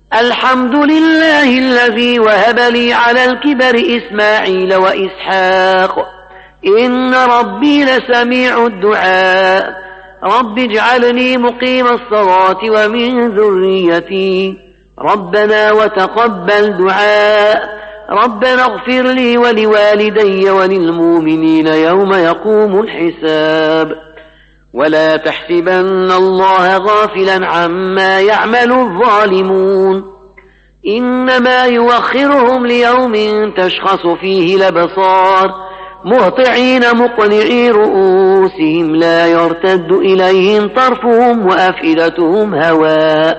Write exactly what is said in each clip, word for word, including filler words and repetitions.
الحمد لله الذي وهب لي على الكبر إسماعيل وإسحاق إن ربي لسميع الدعاء رب اجعلني مقيم الصلاة ومن ذريتي ربنا وتقبل دعاء ربنا اغفر لي ولوالدي وللمؤمنين يوم يقوم الحساب ولا تحسبن الله غافلا عما يعمل الظالمون إنما يوخرهم ليوم تشخص فيه الأبصار مهطعين مقنعي رؤوسهم لا يرتد إليهم طرفهم وأفئدتهم هواء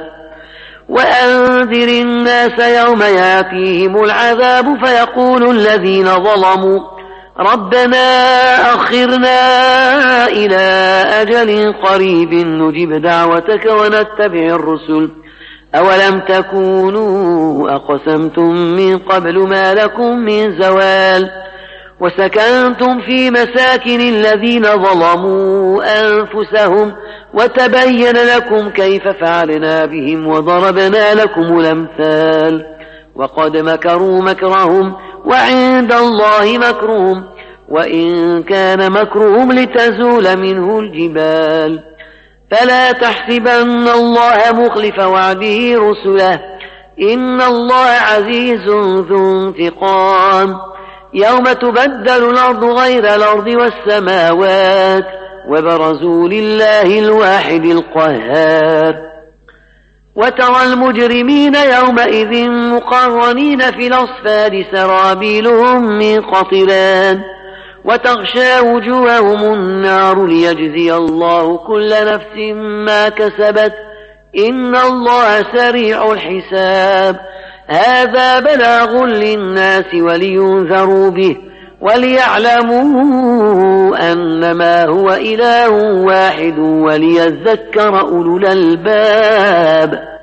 وأنذر الناس يوم يأتيهم العذاب فيقول الذين ظلموا ربنا أخرنا إلى أجل قريب نجب دعوتك ونتبع الرسل أولم تكونوا أقسمتم من قبل ما لكم من زوال وسكنتم في مساكن الذين ظلموا أنفسهم وتبين لكم كيف فعلنا بهم وضربنا لكم الأمثال وقد مكروا مكرهم وعند الله مكرهم وإن كان مكرهم لتزول منه الجبال فلا تحسبن الله مخلف وعده رسله إن الله عزيز ذو انتقام يوم تبدل الأرض غير الأرض والسماوات وبرزوا لله الواحد القهار وترى المجرمين يومئذ مقرنين في الأصفاد سرابيلهم من قطران وتغشى وجوههم النار ليجزي الله كل نفس ما كسبت إن الله سريع الحساب هذا بلاغ للناس ولينذروا به وليعلموا أنما هو إله واحد وليذكر أولو الألباب.